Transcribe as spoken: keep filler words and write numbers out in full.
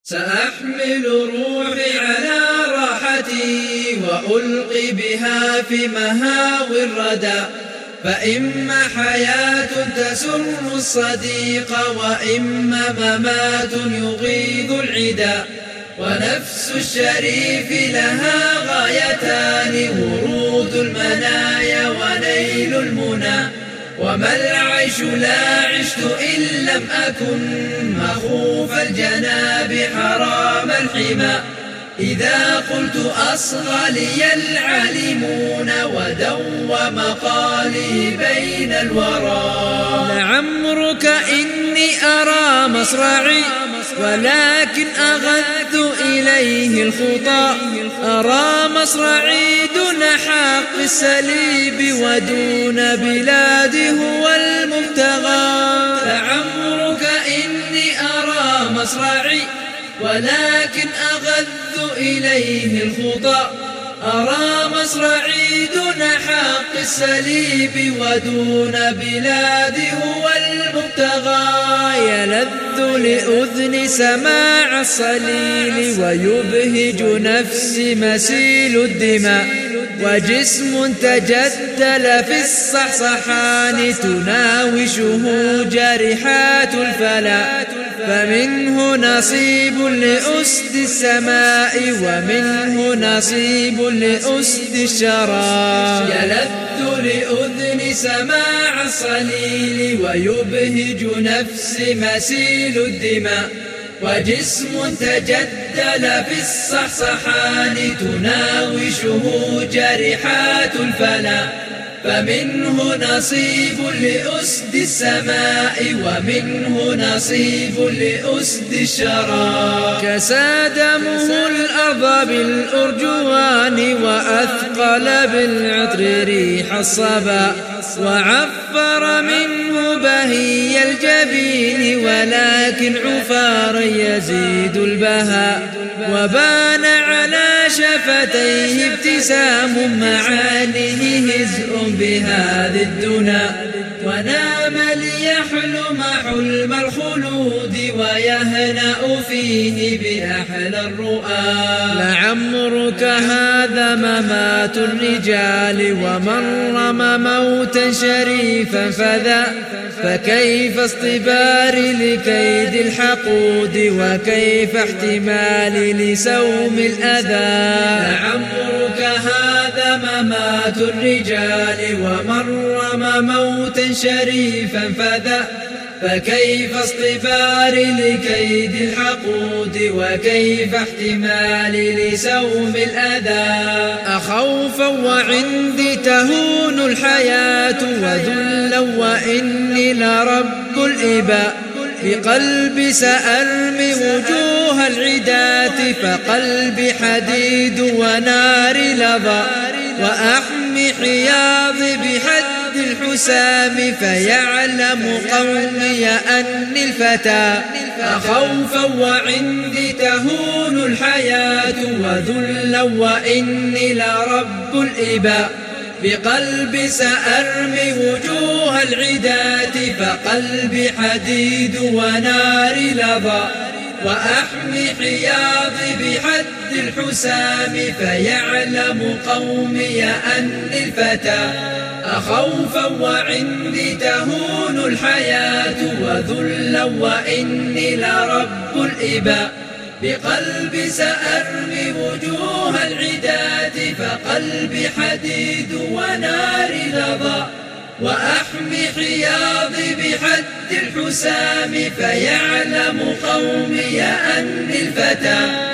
سأحمل روحي على راحتي وألقي بها في مهاوي الردى، فإما حياة تسر الصديق وإما ممات يغيظ العدا. ونفس الشريف لها غايتان، ورود المنايا ونيل المنى. وما العيش لا عشت إن لم أكن مخوف الجناب حرام الحمى. إذا قلت أصغى لي العالمون ودوم مقالي بين الورى. لعمرك إني أرى مصرعي ولكن أغذ إليه الخطى. أرى مصرعي دون حق السليب ودون بلادي هو المبتغى. لعمرك إني أرى مصرعي ولكن أغذ إليه الخطى. أرى مصرعي دون حق السليب ودون بلادي هو المبتغى. يلذ لأذن سماع الصليل ويبهج نفسي مسيل الدماء. وجسم تجدل في الصحصحان تناوشه جارحات الفلا. فمنه نصيب لأسد السماء ومنه نصيب لأسد الشرى. يلذ لأذن سماع الصليل ويبهج نفسي مسيل الدماء. وجسم تجدل في الصحصحان تناوشه جارحات الفلا. فمنه نصيب لأسد السماء ومنه نصيب لأسد الشرى. كسى دمه الأرض بالأرجوان وأثقل بالعطر ريح الصبا. وعفر منه بهي الجبين ولكن عفارا يزيد البهاء. وبان على شفتيه ابتسام معانيه هزء بهذه الدنا. ونام ليحلم حلم الخلود ويهنأ فيه بأحلى الرؤى. لعمرك هذا ممات الرجال ومن رمى موتا شريفا فذا. فكيف اصطبار لكيد الحقود وكيف احتمال لسوم الأذى. لعمرك هذا ممات الرجال ومن رمى موتا شريفا فذا. فكيف اصطبار لكيد الحقود وكيف احتمال لسوم الأذى. أخوفا وعندي تهون الحياة وذلا وإني لرب الإباء. بقلبي سأرمي وجوه العداة فقلبي حديد ونار لظى. وأحمي حياضي بحد الحسام فيعلم قومي أني الفتى. أخوفا وعندي تهون الحياة وذلا وإني لرب الإباء. بقلبي سأرمي وجوه العداة فقلبي حديد ونار لظى. وأحمي حياضي بحد الحسام فيعلم قومي أني الفتى. أخوفا وعندي تهون الحياة وذلا وإني لرب الإباء. بقلبي سأرمي وجوه العداة فقلبي حديد ونار لظى. وأحمي حياضي بحد الحسام فيعلم قومي أني الفتى.